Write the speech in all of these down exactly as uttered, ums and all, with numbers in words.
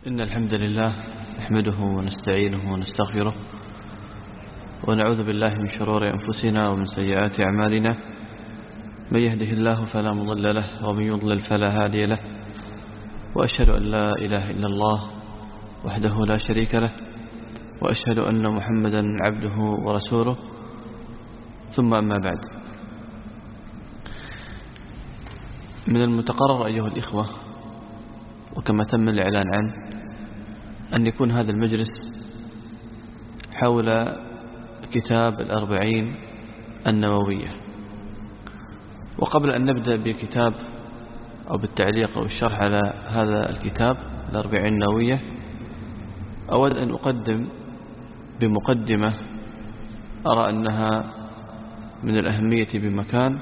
إن الحمد لله نحمده ونستعينه ونستغفره ونعوذ بالله من شرور أنفسنا ومن سيئات أعمالنا. من يهده الله فلا مضل له ومن يضلل فلا هادي له، وأشهد أن لا إله إلا الله وحده لا شريك له، وأشهد أن محمدا عبده ورسوله، ثم أما بعد. من المتقرر أيها الإخوة، وكما تم الإعلان عنه، أن يكون هذا المجلس حول كتاب الأربعين النووية. وقبل أن نبدأ بكتاب أو بالتعليق أو الشرح على هذا الكتاب الأربعين النووية، أود أن أقدم بمقدمة أرى أنها من الأهمية بمكان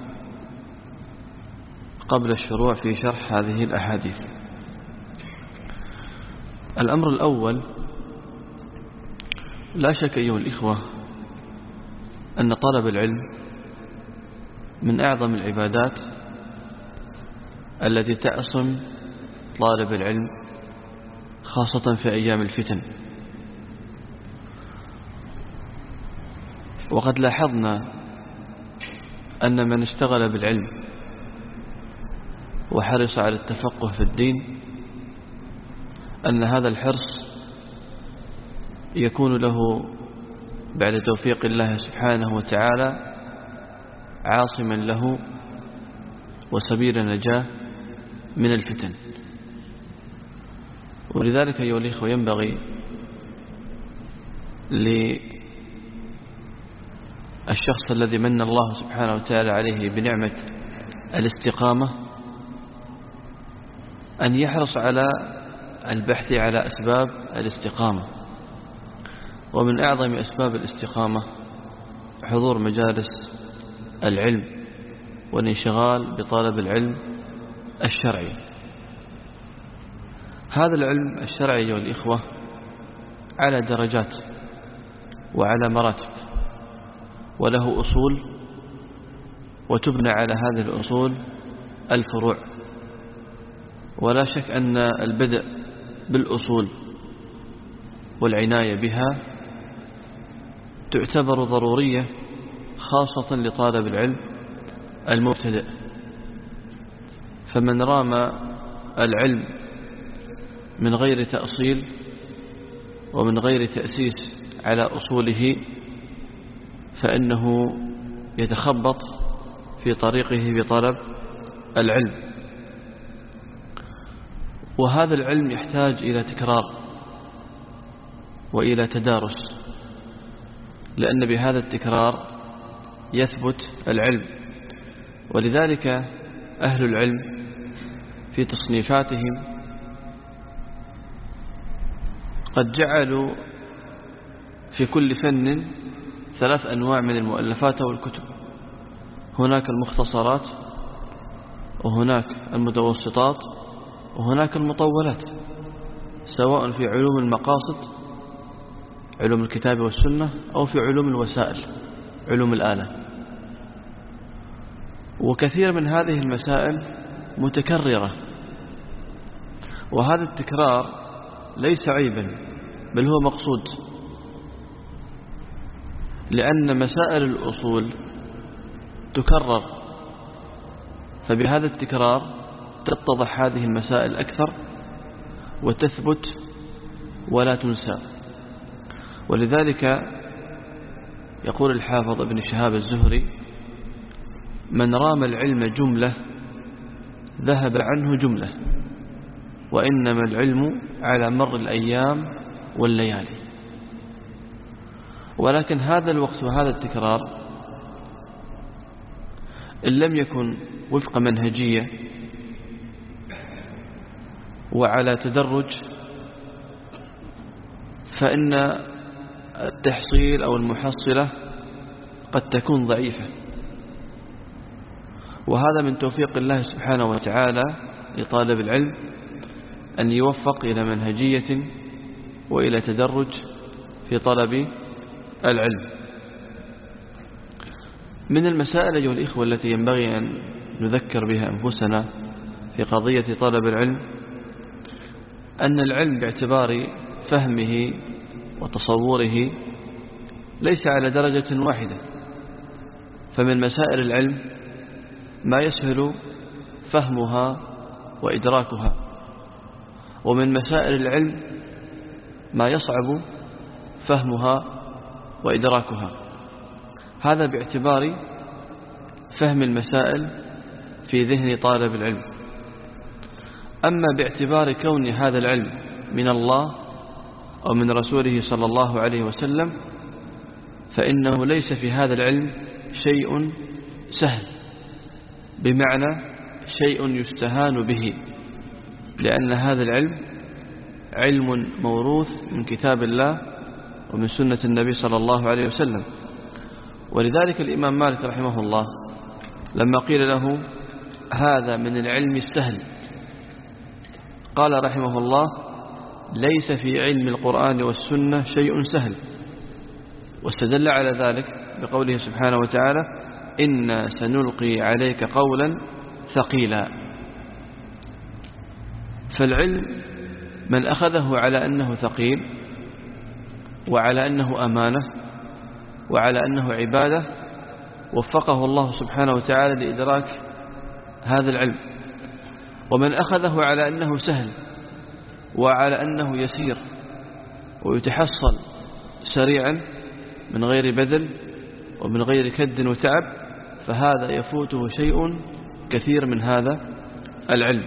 قبل الشروع في شرح هذه الأحاديث. الأمر الأول، لا شك أيها الإخوة أن طلب العلم من أعظم العبادات التي تعصم طالب العلم، خاصة في أيام الفتن. وقد لاحظنا أن من اشتغل بالعلم وحرص على التفقه في الدين، أن هذا الحرص يكون له بعد توفيق الله سبحانه وتعالى عاصما له وسبيل نجاة من الفتن. ولذلك أيها الإخوة ينبغي للشخص الذي من الله سبحانه وتعالى عليه بنعمة الاستقامة أن يحرص على البحث على أسباب الاستقامة. ومن أعظم أسباب الاستقامة حضور مجالس العلم والانشغال بطلب العلم الشرعي. هذا العلم الشرعي أيها الإخوة على درجات وعلى مراتب، وله أصول، وتبنى على هذه الأصول الفروع. ولا شك أن البدء بالأصول والعناية بها تعتبر ضرورية، خاصة لطالب العلم المبتدئ. فمن رام العلم من غير تأصيل ومن غير تأسيس على أصوله فإنه يتخبط في طريقه بطلب العلم. وهذا العلم يحتاج إلى تكرار وإلى تدارس، لأن بهذا التكرار يثبت العلم. ولذلك أهل العلم في تصنيفاتهم قد جعلوا في كل فن ثلاث أنواع من المؤلفات والكتب. هناك المختصرات، وهناك المتوسطات، وهناك المطولات، سواء في علوم المقاصد علوم الكتاب والسنة أو في علوم الوسائل علوم الآلة. وكثير من هذه المسائل متكررة، وهذا التكرار ليس عيبا بل هو مقصود، لأن مسائل الأصول تكرر، فبهذا التكرار تتضح هذه المسائل أكثر وتثبت ولا تنسى. ولذلك يقول الحافظ ابن شهاب الزهري: من رام العلم جملة ذهب عنه جملة، وإنما العلم على مر الأيام والليالي. ولكن هذا الوقت وهذا التكرار إن لم يكن وفق منهجية وعلى تدرج، فإن التحصيل أو المحصلة قد تكون ضعيفة. وهذا من توفيق الله سبحانه وتعالى لطالب العلم أن يوفق إلى منهجية وإلى تدرج في طلب العلم. من المسائل أيها الإخوة التي ينبغي أن نذكر بها أنفسنا في قضية طلب العلم أن العلم باعتبار فهمه وتصوره ليس على درجة واحدة، فمن مسائل العلم ما يسهل فهمها وإدراكها، ومن مسائل العلم ما يصعب فهمها وإدراكها. هذا باعتبار فهم المسائل في ذهن طالب العلم. أما باعتبار كون هذا العلم من الله أو من رسوله صلى الله عليه وسلم، فإنه ليس في هذا العلم شيء سهل، بمعنى شيء يستهان به، لأن هذا العلم علم موروث من كتاب الله ومن سنة النبي صلى الله عليه وسلم. ولذلك الإمام مالك رحمه الله لما قيل له هذا من العلم السهل قال رحمه الله: ليس في علم القرآن والسنة شيء سهل. واستدل على ذلك بقوله سبحانه وتعالى: إنا سنلقي عليك قولا ثقيلا. فالعلم من أخذه على أنه ثقيل وعلى أنه أمانة وعلى أنه عبادة، وفقه الله سبحانه وتعالى لإدراك هذا العلم. ومن أخذه على أنه سهل وعلى أنه يسير ويتحصل سريعا من غير بذل ومن غير كد وتعب، فهذا يفوته شيء كثير من هذا العلم.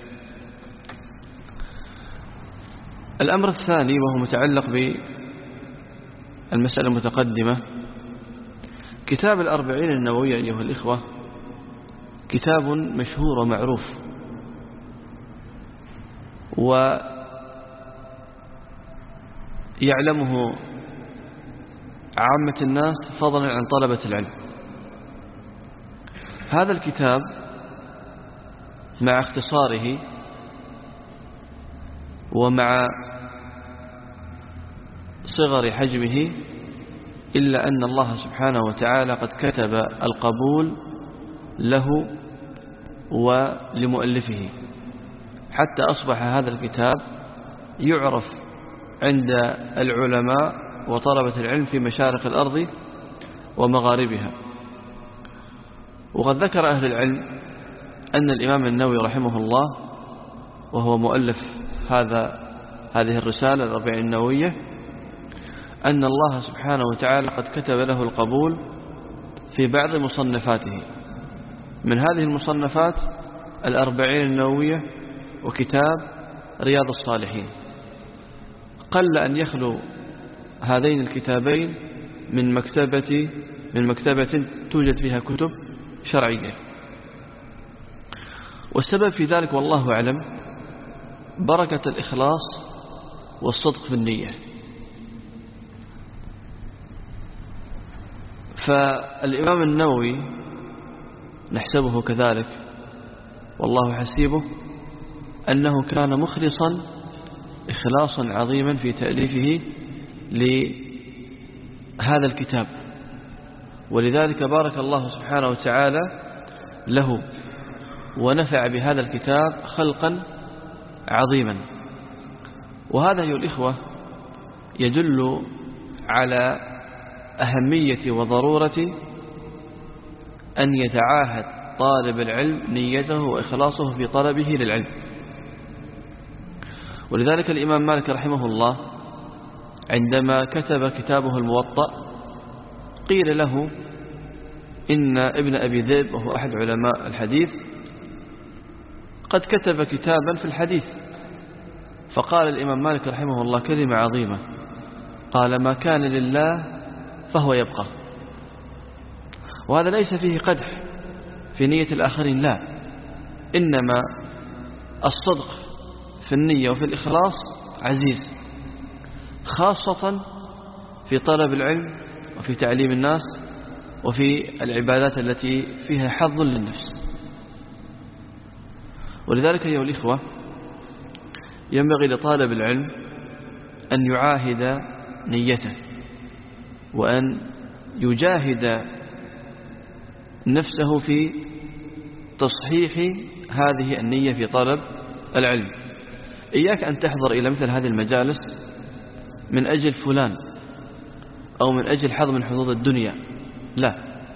الأمر الثاني وهو متعلق بالمسألة المتقدمة، كتاب الأربعين النووية أيها الإخوة كتاب مشهور ومعروف، ويعلمه عامة الناس فضلا عن طلبة العلم. هذا الكتاب مع اختصاره ومع صغر حجمه، إلا أن الله سبحانه وتعالى قد كتب القبول له ولمؤلفه، حتى أصبح هذا الكتاب يعرف عند العلماء وطلبة العلم في مشارق الأرض ومغاربها. وقد ذكر أهل العلم أن الإمام النووي رحمه الله وهو مؤلف هذا هذه الرسالة الأربعين النووية أن الله سبحانه وتعالى قد كتب له القبول في بعض مصنفاته. من هذه المصنفات الأربعين النووية وكتاب رياض الصالحين. قل أن يخلو هذين الكتابين من مكتبة من مكتبة توجد فيها كتب شرعية. والسبب في ذلك والله أعلم بركة الإخلاص والصدق في النية. فالإمام النووي نحسبه كذلك والله حسيبه أنه كان مخلصا إخلاصا عظيما في تأليفه لهذا الكتاب، ولذلك بارك الله سبحانه وتعالى له ونفع بهذا الكتاب خلقا عظيما. وهذا أيها الإخوة يدل على أهمية وضرورة أن يتعاهد طالب العلم نيته وإخلاصه في طلبه للعلم. ولذلك الإمام مالك رحمه الله عندما كتب كتابه الموطأ قيل له إن ابن أبي ذئب وهو أحد علماء الحديث قد كتب كتابا في الحديث. فقال الإمام مالك رحمه الله كلمة عظيمة، قال: ما كان لله فهو يبقى. وهذا ليس فيه قدح في نية الآخرين، لا، إنما الصدق في النية وفي الإخلاص عزيز، خاصة في طلب العلم وفي تعليم الناس وفي العبادات التي فيها حظ للنفس. ولذلك أيها الإخوة ينبغي لطالب العلم أن يعاهد نيته وأن يجاهد نفسه في تصحيح هذه النية في طلب العلم، إياك أن تحضر إلى مثل هذه المجالس من أجل فلان أو من أجل حظ من حظوظ الدنيا، لا،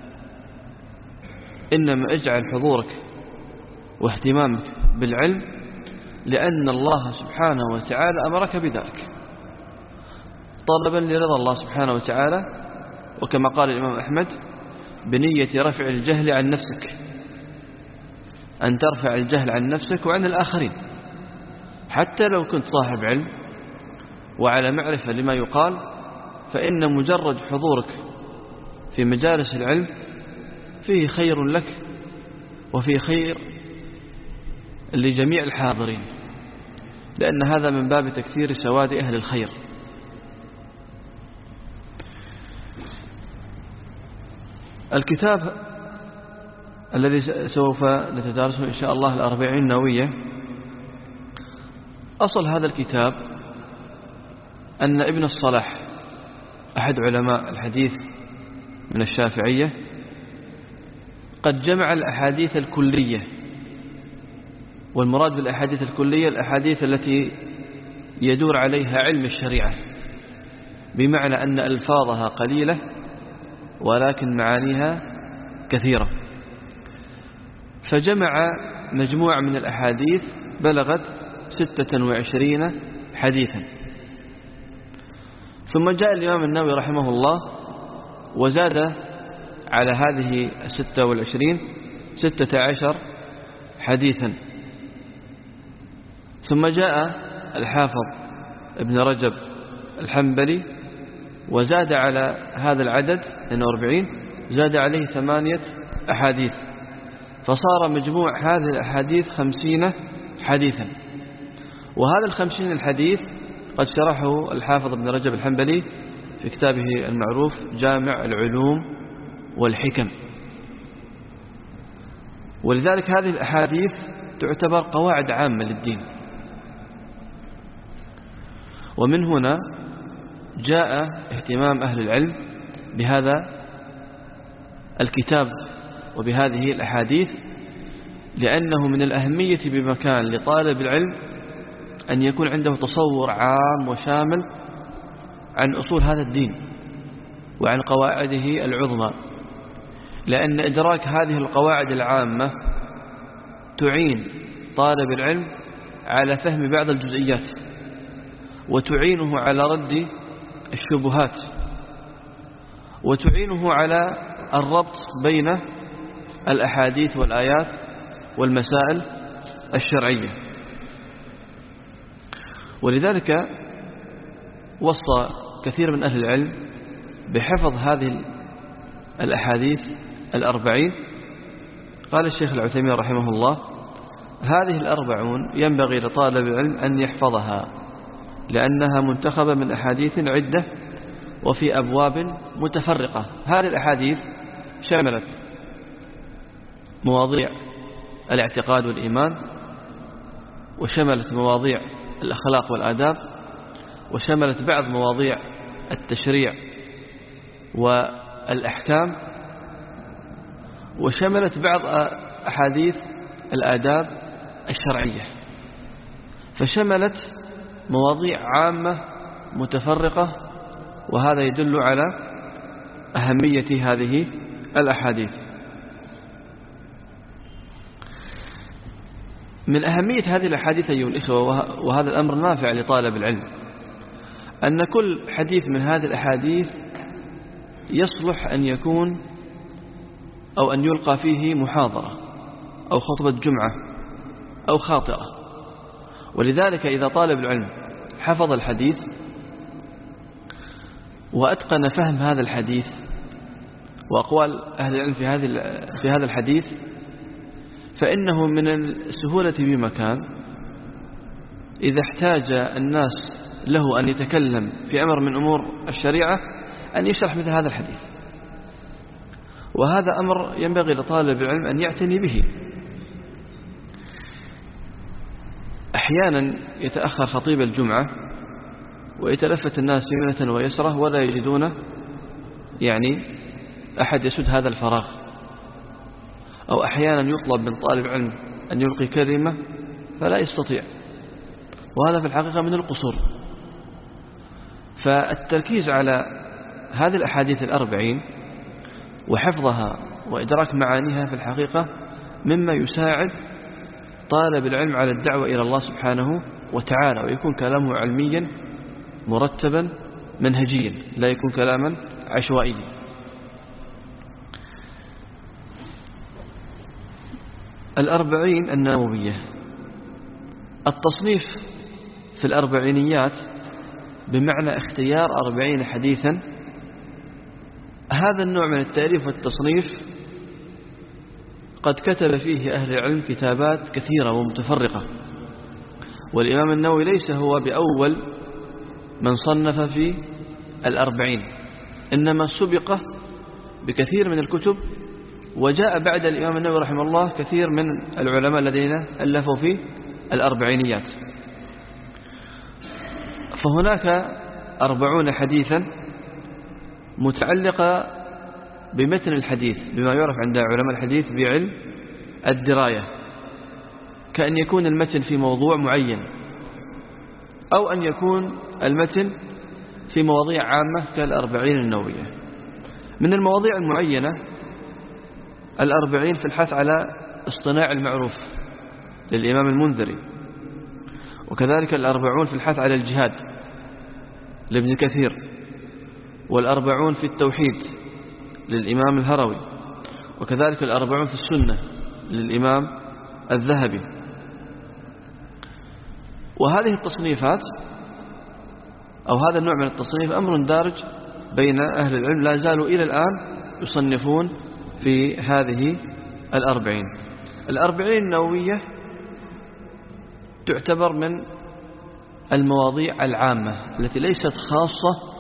إنما اجعل حضورك واهتمامك بالعلم لأن الله سبحانه وتعالى أمرك بذلك، طلبا لرضا الله سبحانه وتعالى، وكما قال الإمام أحمد بنية رفع الجهل عن نفسك، أن ترفع الجهل عن نفسك وعن الآخرين، حتى لو كنت صاحب علم وعلى معرفة لما يقال، فإن مجرد حضورك في مجالس العلم فيه خير لك وفيه خير لجميع الحاضرين، لأن هذا من باب تكثير سواد أهل الخير. الكتاب الذي سوف نتدارسه إن شاء الله الأربعين النووية، أصل هذا الكتاب أن ابن الصلاح أحد علماء الحديث من الشافعية قد جمع الأحاديث الكلية، والمراد بالأحاديث الكلية الأحاديث التي يدور عليها علم الشريعة، بمعنى أن ألفاظها قليلة ولكن معانيها كثيرة، فجمع مجموعة من الأحاديث بلغت ستة وعشرين حديثا. ثم جاء الإمام النووي رحمه الله وزاد على هذه الستة والعشرين ستة عشر حديثا. ثم جاء الحافظ ابن رجب الحنبلي وزاد على هذا العدد اثنين وأربعين، زاد عليه ثمانية أحاديث، فصار مجموع هذه الأحاديث خمسين حديثا. وهذا الخمسين الحديث قد شرحه الحافظ ابن رجب الحنبلي في كتابه المعروف جامع العلوم والحكم. ولذلك هذه الأحاديث تعتبر قواعد عامة للدين. ومن هنا جاء اهتمام أهل العلم بهذا الكتاب وبهذه الأحاديث، لأنه من الأهمية بمكان لطالب العلم أن يكون عنده تصور عام وشامل عن أصول هذا الدين وعن قواعده العظمى، لأن إدراك هذه القواعد العامة تعين طالب العلم على فهم بعض الجزئيات، وتعينه على رد الشبهات، وتعينه على الربط بين الأحاديث والآيات والمسائل الشرعية. ولذلك وصى كثير من أهل العلم بحفظ هذه الأحاديث الأربعين. قال الشيخ العثيمين رحمه الله: هذه الأربعون ينبغي لطالب العلم أن يحفظها، لأنها منتخبة من أحاديث عدة وفي أبواب متفرقة. هذه الأحاديث شملت مواضيع الاعتقاد والإيمان، وشملت مواضيع الأخلاق والآداب، وشملت بعض مواضيع التشريع والأحكام، وشملت بعض أحاديث الآداب الشرعية، فشملت مواضيع عامة متفرقة. وهذا يدل على أهمية هذه الأحاديث. من أهمية هذه الأحاديث أيها الإخوة، وهذا الأمر نافع لطالب العلم، أن كل حديث من هذه الأحاديث يصلح أن يكون أو أن يلقى فيه محاضرة أو خطبة جمعة أو خاطئة. ولذلك إذا طالب العلم حفظ الحديث وأتقن فهم هذا الحديث وأقوال أهل العلم في هذه في هذا الحديث، فإنه من السهولة بمكان إذا احتاج الناس له أن يتكلم في أمر من أمور الشريعة أن يشرح مثل هذا الحديث. وهذا أمر ينبغي لطالب العلم أن يعتني به. أحيانا يتأخر خطيب الجمعة ويتلفت الناس يمنة ويسرة ولا يجدون يعني أحد يسد هذا الفراغ. أو أحيانا يطلب من طالب علم أن يلقي كلمة فلا يستطيع، وهذا في الحقيقة من القصور. فالتركيز على هذه الأحاديث الأربعين وحفظها وإدراك معانيها في الحقيقة مما يساعد طالب العلم على الدعوة إلى الله سبحانه وتعالى، ويكون كلامه علميا مرتبا منهجيا، لا يكون كلاما عشوائيا. الأربعين النووية، التصنيف في الأربعينيات بمعنى اختيار أربعين حديثا. هذا النوع من التأليف والتصنيف قد كتب فيه أهل العلم كتابات كثيرة ومتفرقة، والإمام النووي ليس هو بأول من صنف في الأربعين، إنما سبق بكثير من الكتب، وجاء بعد الإمام النووي رحمه الله كثير من العلماء الذين ألفوا في الأربعينيات. فهناك أربعون حديثا متعلقة بمتن الحديث، بما يعرف عند علماء الحديث بعلم الدراية، كأن يكون المتن في موضوع معين، أو أن يكون المتن في مواضيع عامة كالأربعين النووية. من المواضيع المعينة الأربعين في الحث على اصطناع المعروف للإمام المنذري، وكذلك الأربعون في الحث على الجهاد لابن كثير، والأربعون في التوحيد للإمام الهروي، وكذلك الأربعون في السنة للإمام الذهبي. وهذه التصنيفات أو هذا النوع من التصنيف أمر دارج بين أهل العلم، لا زالوا إلى الآن يصنفون في هذه الأربعين. الأربعين النووية تعتبر من المواضيع العامة التي ليست خاصة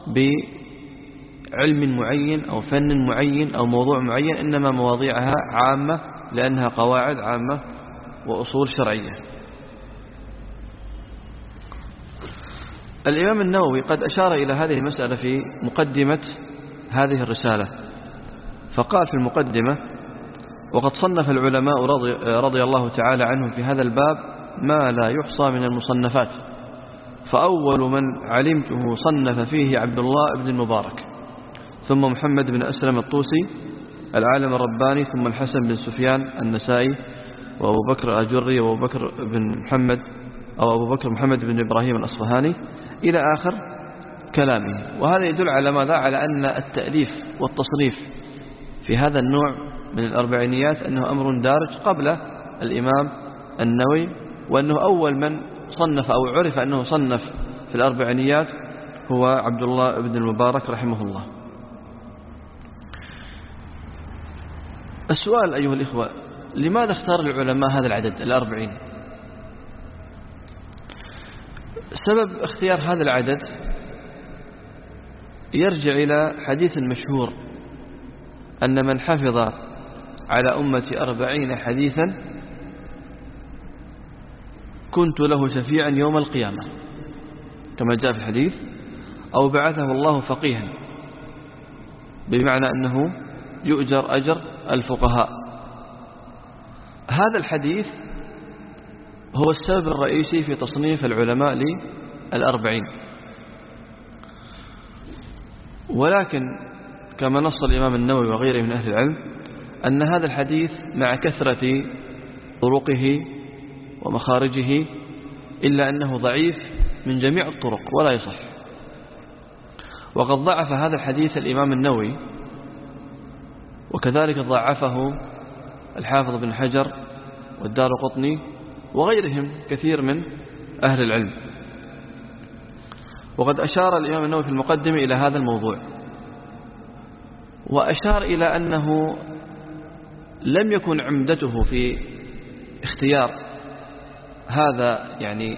بعلم معين أو فن معين أو موضوع معين، إنما مواضيعها عامة لأنها قواعد عامة وأصول شرعية. الإمام النووي قد أشار إلى هذه المسألة في مقدمة هذه الرسالة، فقال في المقدمة: وقد صنف العلماء رضي, رضي الله تعالى عنهم في هذا الباب ما لا يحصى من المصنفات، فأول من علمته صنف فيه عبد الله بن المبارك، ثم محمد بن أسلم الطوسي العالم الرباني، ثم الحسن بن سفيان النسائي، وأبو بكر الأجري، وأبو بكر بن محمد أو أبو بكر محمد بن إبراهيم الأصفهاني إلى آخر كلامه. وهذا يدل على ماذا؟ على أن التأليف والتصنيف في هذا النوع من الأربعينيات أنه أمر دارج قبل الإمام النووي، وأنه أول من صنف أو عرف أنه صنف في الأربعينيات هو عبد الله بن المبارك رحمه الله. السؤال أيها الإخوة: لماذا اختار العلماء هذا العدد الأربعين؟ سبب اختيار هذا العدد يرجع إلى حديث مشهور أن من حفظ على أمتي أربعين حديثا كنت له شفيعا يوم القيامة، كما جاء في الحديث، أو بعثه الله فقيها، بمعنى أنه يؤجر أجر الفقهاء. هذا الحديث هو السبب الرئيسي في تصنيف العلماء للأربعين. ولكن كما نص الإمام النووي وغيره من أهل العلم أن هذا الحديث مع كثرة طرقه ومخارجه إلا أنه ضعيف من جميع الطرق ولا يصح. وقد ضعف هذا الحديث الإمام النووي، وكذلك ضعفه الحافظ بن حجر والدارقطني وغيرهم كثير من أهل العلم. وقد أشار الإمام النووي في المقدمة إلى هذا الموضوع، وأشار إلى أنه لم يكن عمدته في اختيار هذا يعني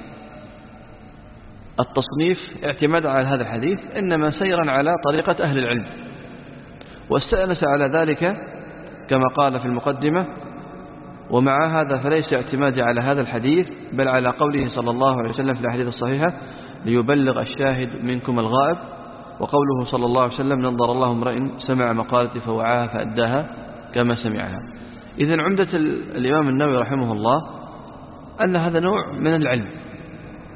التصنيف اعتماد على هذا الحديث، إنما سيرا على طريقة أهل العلم، واستأنس على ذلك كما قال في المقدمة: ومع هذا فليس اعتمادي على هذا الحديث بل على قوله صلى الله عليه وسلم في الأحاديث الصحيحة: ليبلغ الشاهد منكم الغائب، وقوله صلى الله عليه وسلم: نظر الله امرئ سمع مقالتي فوعاها فأداها كما سمعها. إذن عمدة الإمام النووي رحمه الله أن هذا نوع من العلم،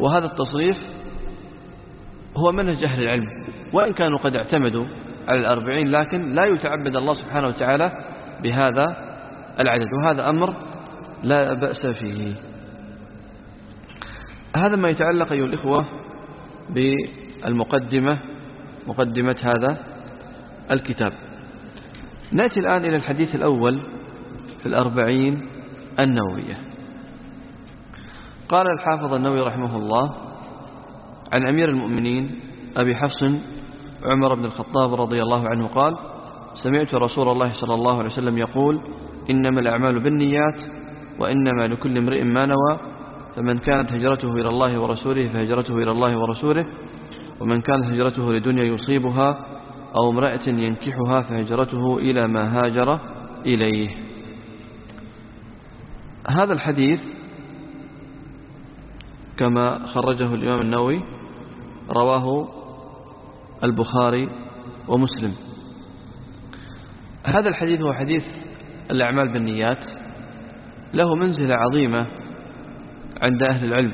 وهذا التصريف هو منهج أهل العلم، وإن كانوا قد اعتمدوا على الأربعين لكن لا يتعبد الله سبحانه وتعالى بهذا العدد، وهذا أمر لا بأس فيه. هذا ما يتعلق أيها الإخوة بالمقدمة، مقدمة هذا الكتاب. نأتي الآن إلى الحديث الأول في الأربعين النووية. قال الحافظ النووي رحمه الله عن أمير المؤمنين أبي حفص عمر بن الخطاب رضي الله عنه قال: سمعت رسول الله صلى الله عليه وسلم يقول: إنما الأعمال بالنيات وإنما لكل امرئ ما نوى، فمن كانت هجرته إلى الله ورسوله فهجرته إلى الله ورسوله، ومن كانت هجرته لدنيا يصيبها أو امرأة ينكحها فهجرته إلى ما هاجر إليه. هذا الحديث كما خرجه الإمام النووي رواه البخاري ومسلم. هذا الحديث هو حديث الأعمال بالنيات، له منزلة عظيمة عند أهل العلم،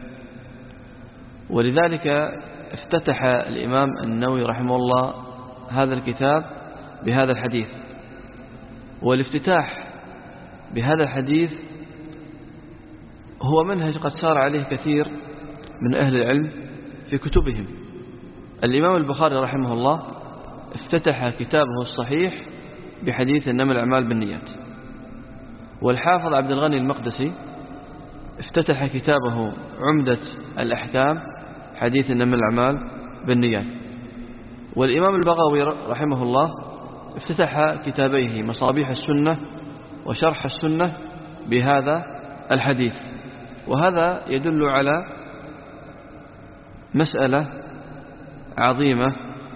ولذلك افتتح الإمام النووي رحمه الله هذا الكتاب بهذا الحديث. والافتتاح بهذا الحديث هو منهج قد سار عليه كثير من أهل العلم في كتبهم. الإمام البخاري رحمه الله افتتح كتابه الصحيح بحديث إنما الأعمال بالنيات، والحافظ عبد الغني المقدسي افتتح كتابه عمدة الأحكام حديث إنما الأعمال بالنيات، والإمام البغوي رحمه الله افتتح كتابيه مصابيح السنة وشرح السنة بهذا الحديث. وهذا يدل على مسألة عظيمة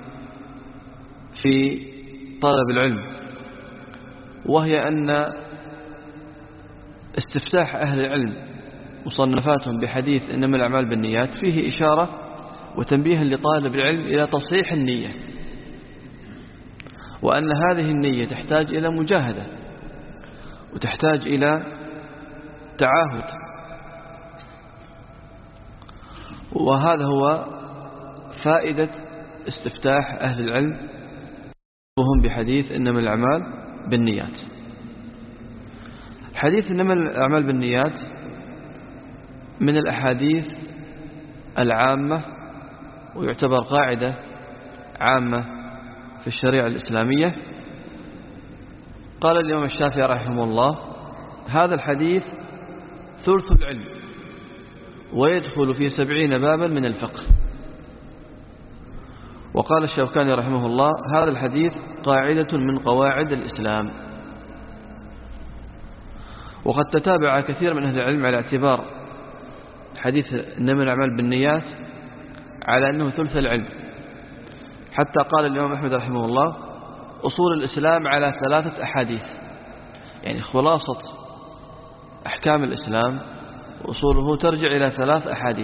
في طلب العلم، وهي أن استفتاح أهل العلم مصنفاتهم بحديث إنما الأعمال بالنيات فيه إشارة وتنبيه لطالب العلم إلى تصحيح النية، وأن هذه النية تحتاج إلى مجاهدة وتحتاج إلى تعاهد. وهذا هو فائدة استفتاح أهل العلم وهم بحديث إنما الأعمال بالنيات. حديث إنما الأعمال بالنيات من الأحاديث العامة، ويعتبر قاعدة عامة في الشريعة الإسلامية. قال الإمام الشافعي رحمه الله: هذا الحديث ثلث العلم ويدخل في سبعين بابا من الفقه. وقال الشوكاني رحمه الله: هذا الحديث قاعدة من قواعد الإسلام. وقد تتابع كثير من أهل العلم على اعتبار حديث إنما الأعمال بالنيات على أنه ثلث العلم، حتى قال الإمام أحمد رحمه الله: أصول الإسلام على ثلاثة أحاديث، يعني خلاصة أحكام الإسلام وأصوله ترجع إلى ثلاث أحاديث: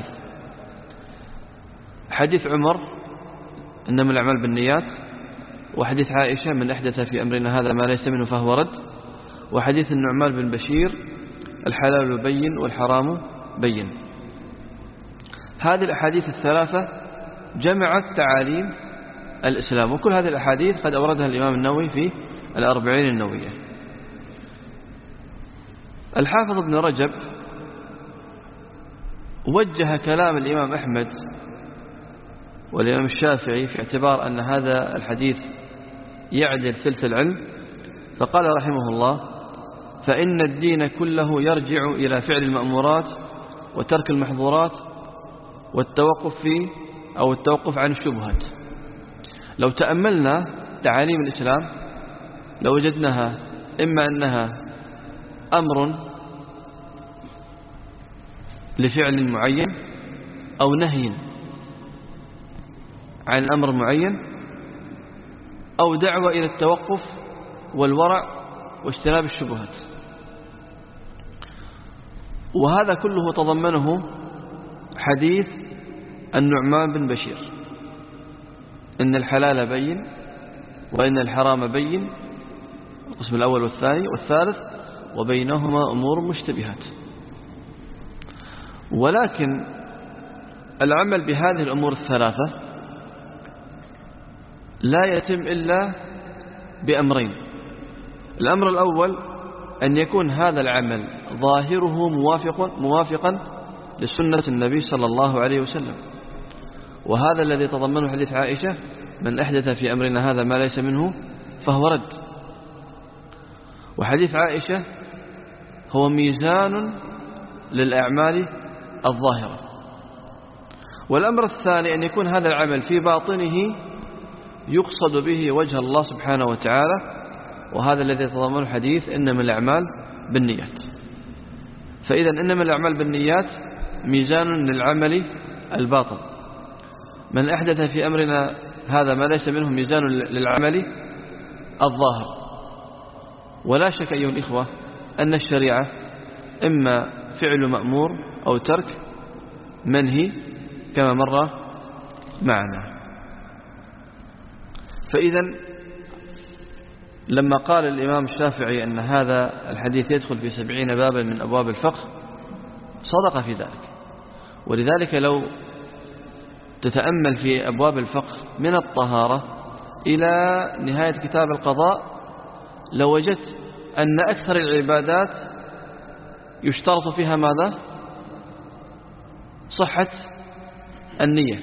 حديث عمر إنما الأعمال بالنيات، وحديث عائشة من أحدث في أمرنا هذا ما ليس منه فهو رد، وحديث النعمان بن بشير الحلال بين والحرام بين. هذه الأحاديث الثلاثة جمعت تعاليم الإسلام، وكل هذه الأحاديث قد أوردها الإمام النووي في الأربعين النووية. الحافظ ابن رجب وجه كلام الإمام أحمد والإمام الشافعي في اعتبار أن هذا الحديث يعدل ثلث العلم، فقال رحمه الله: فإن الدين كله يرجع إلى فعل المأمورات وترك المحظورات والتوقف فيه أو التوقف عن الشبهات. لو تأملنا تعاليم الإسلام لوجدناها إما أنها أمر لفعل معين أو نهي عن أمر معين أو دعوة إلى التوقف والورع واجتناب الشبهات. وهذا كله تضمنه حديث النعمان بن بشير: إن الحلال بين وإن الحرام بين، القسم الأول والثاني والثالث، وبينهما أمور مشتبهات. ولكن العمل بهذه الأمور الثلاثة لا يتم إلا بأمرين. الأمر الأول أن يكون هذا العمل ظاهره موافق موافقا لسنة النبي صلى الله عليه وسلم، وهذا الذي تضمنه حديث عائشة: من أحدث في أمرنا هذا ما ليس منه فهو رد. وحديث عائشة هو ميزان للأعمال الظاهرة. والأمر الثاني أن يكون هذا العمل في باطنه يقصد به وجه الله سبحانه وتعالى، وهذا الذي يتضمن حديث إنما الأعمال بالنيات. فإذا إنما الأعمال بالنيات ميزان للعمل الباطن. من أحدث في أمرنا هذا ما ليس منه ميزان للعمل الظاهر. ولا شك أيها الإخوة أن الشريعة إما فعل مأمور أو ترك منهي كما مر معنا. فإذا لما قال الإمام الشافعي أن هذا الحديث يدخل في سبعين بابا من أبواب الفقه صدق في ذلك. ولذلك لو تتأمل في أبواب الفقه من الطهارة إلى نهاية كتاب القضاء لوجدت أن أكثر العبادات يشترط فيها ماذا؟ صحة النية.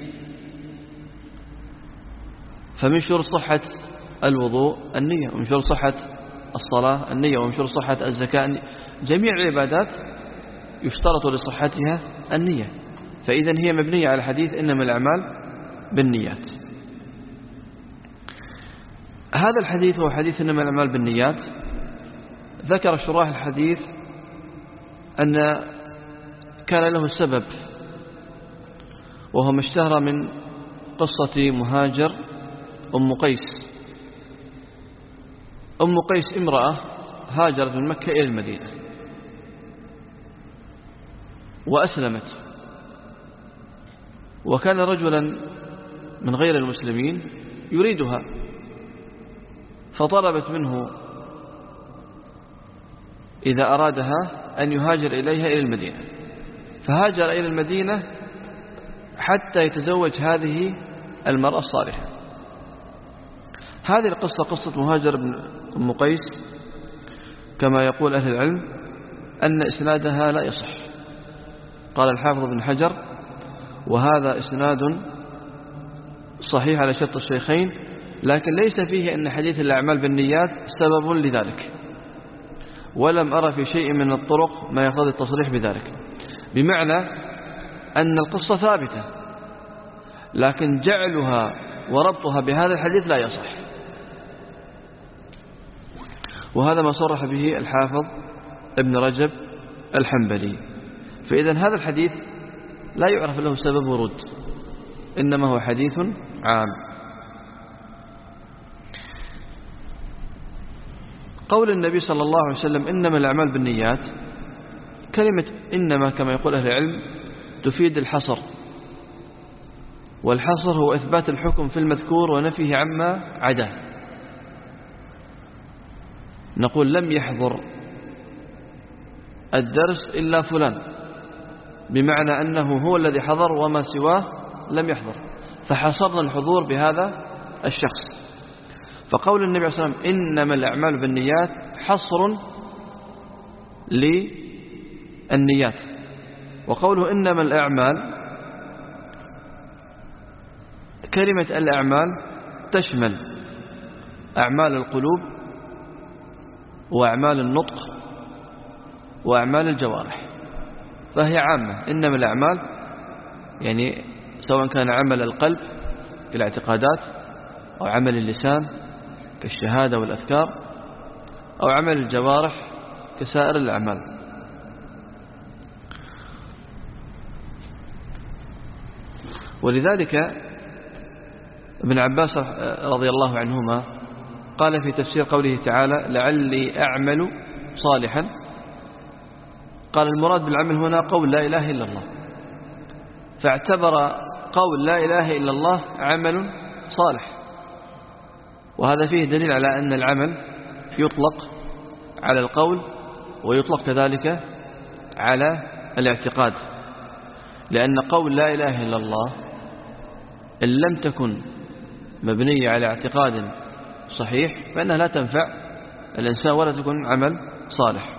فمن شروط صحة الوضوء النية، ومن شروط صحة الصلاة النية، ومن شروط صحة الزكاة النية. جميع العبادات يشترط لصحتها النية. فإذا هي مبنية على حديث إنما الأعمال بالنيات. هذا الحديث هو حديث إنما الأعمال بالنيات. ذكر شراح الحديث أن كان له سبب، وهو ما اشتهر من قصة مهاجر أم قيس. أم قيس امرأة هاجرت من مكة إلى المدينة وأسلمت، وكان رجلا من غير المسلمين يريدها، فطلبت منه إذا أرادها أن يهاجر إليها إلى المدينة. فهاجر إلى المدينة حتى يتزوج هذه المرأة الصالحة. هذه القصة قصة مهاجر بن أم قيس كما يقول أهل العلم أن إسنادها لا يصح. قال الحافظ بن حجر: وهذا إسناد صحيح على شرط الشيخين، لكن ليس فيه أن حديث الأعمال بالنيات سبب لذلك، ولم أرى في شيء من الطرق ما يقتضي التصريح بذلك. بمعنى أن القصة ثابتة، لكن جعلها وربطها بهذا الحديث لا يصح. وهذا ما صرح به الحافظ ابن رجب الحنبلي. فإذا هذا الحديث لا يعرف له سبب ورود، إنما هو حديث عام. قول النبي صلى الله عليه وسلم إنما الأعمال بالنيات، كلمة إنما كما يقول أهل العلم تفيد الحصر، والحصر هو إثبات الحكم في المذكور ونفيه عما عداه. نقول لم يحضر الدرس إلا فلان، بمعنى أنه هو الذي حضر وما سواه لم يحضر، فحصرنا الحضور بهذا الشخص. فقول النبي صلى الله عليه وسلم إنما الأعمال بالنيات حصر للنيات. وقوله إنما الأعمال، كلمة الأعمال تشمل أعمال القلوب وأعمال النطق وأعمال الجوارح، فهي عامة. إنما الأعمال يعني سواء كان عمل القلب في الاعتقادات، أو عمل اللسان كالشهادة والأذكار، أو عمل الجوارح كسائر الأعمال. ولذلك ابن عباس رضي الله عنهما قال في تفسير قوله تعالى لعلي أعمل صالحا، قال المراد بالعمل هنا قول لا إله إلا الله، فاعتبر قول لا إله إلا الله عمل صالح. وهذا فيه دليل على أن العمل يطلق على القول ويطلق كذلك على الاعتقاد. لأن قول لا إله إلا الله إن لم تكن مبنية على اعتقاد صحيح فإنها لا تنفع الإنسان ولا تكون عمل صالح.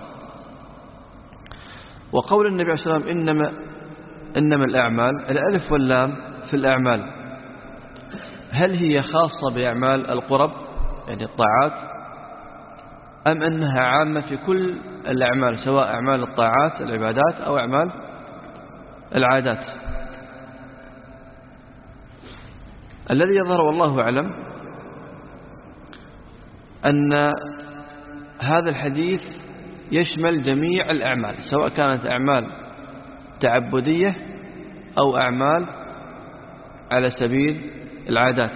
وقول النبي عليه الصلاة والسلام إنما, إنما الأعمال، الألف واللام في الأعمال هل هي خاصة بأعمال القرب يعني الطاعات، أم أنها عامة في كل الأعمال سواء أعمال الطاعات العبادات أو أعمال العادات؟ الذي يظهر والله أعلم أن هذا الحديث يشمل جميع الأعمال سواء كانت أعمال تعبدية أو أعمال على سبيل العادات.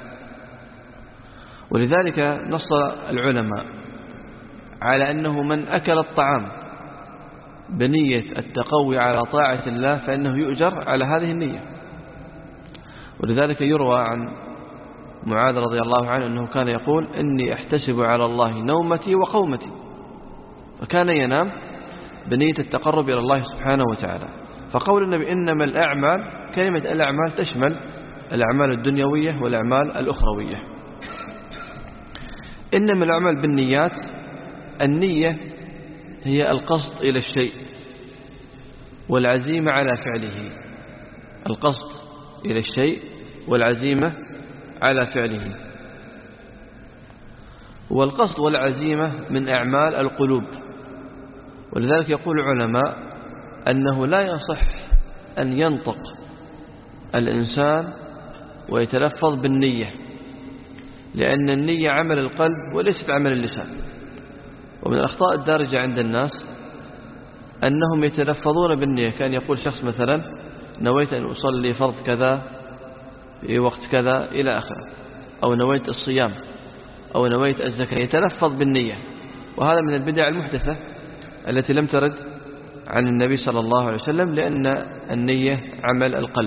ولذلك نص العلماء على أنه من أكل الطعام بنية التقوي على طاعة الله فإنه يؤجر على هذه النية. ولذلك يروى عن معاذ رضي الله عنه أنه كان يقول إني أحتسب على الله نومتي وقومتي، فكان ينام بنية التقرب إلى الله سبحانه وتعالى. فقول النبي إنما الأعمال، كلمة الأعمال تشمل الأعمال الدنيوية والأعمال الأخروية. إنما الأعمال بالنيات، النية هي القصد إلى الشيء والعزيمة على فعله، القصد إلى الشيء والعزيمة على فعله. والقصد والعزيمة من أعمال القلوب. ولذلك يقول العلماء أنه لا يصح أن ينطق الإنسان ويتلفظ بالنية، لأن النية عمل القلب وليست عمل اللسان. ومن الأخطاء الدارجة عند الناس أنهم يتلفظون بالنية، كان يقول شخص مثلا نويت أن أصلي فرض كذا في وقت كذا إلى آخره، أو نويت الصيام، أو نويت الزكاة، يتلفظ بالنية. وهذا من البدع المحدثة التي لم ترد عن النبي صلى الله عليه وسلم، لأن النية عمل القلب.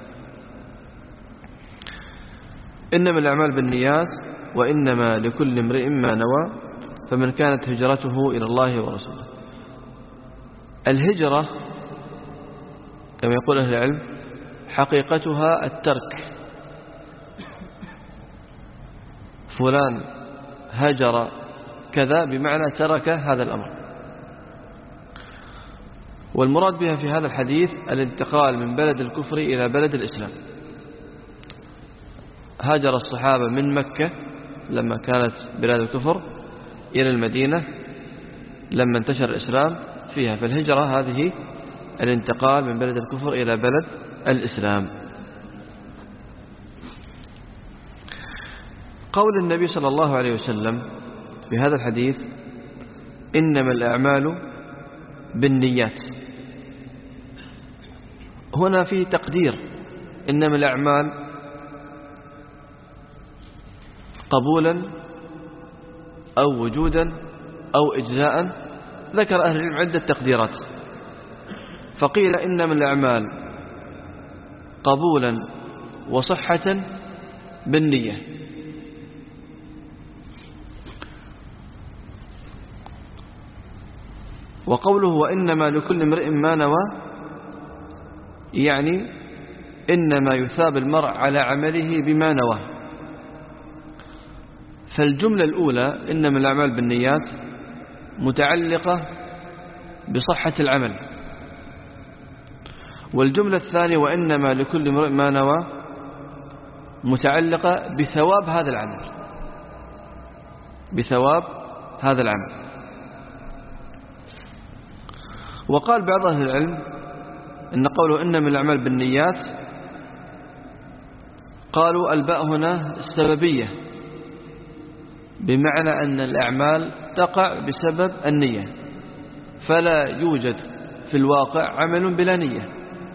إنما الأعمال بالنيات وإنما لكل امرئ ما نوى فمن كانت هجرته إلى الله ورسوله. الهجرة كما يقول أهل العلم حقيقتها الترك، فلان هجر كذا بمعنى ترك هذا الأمر. والمراد بها في هذا الحديث الانتقال من بلد الكفر إلى بلد الإسلام. هاجر الصحابة من مكة لما كانت بلاد الكفر إلى المدينة لما انتشر الإسلام فيها، فالهجرة هذه الانتقال من بلد الكفر إلى بلد الإسلام. قول النبي صلى الله عليه وسلم في هذا الحديث إنما الأعمال بالنيات، هنا في تقدير إنما الأعمال قبولا أو وجودا أو إجزاء. ذكر أهل العلم عدة تقديرات، فقيل إنما الأعمال قبولا وصحة بالنية. وقوله وإنما لكل امرئ ما نوى يعني إنما يثاب المرء على عمله بما نوى. فالجملة الأولى إنما الأعمال بالنيات متعلقة بصحة العمل، والجملة الثانية وإنما لكل امرئ ما نوى متعلقة بثواب هذا العمل، بثواب هذا العمل. وقال بعض أهل العلم إن قوله إنما الأعمال بالنيات قالوا الباء هنا السببية، بمعنى أن الأعمال تقع بسبب النية، فلا يوجد في الواقع عمل بلا نية.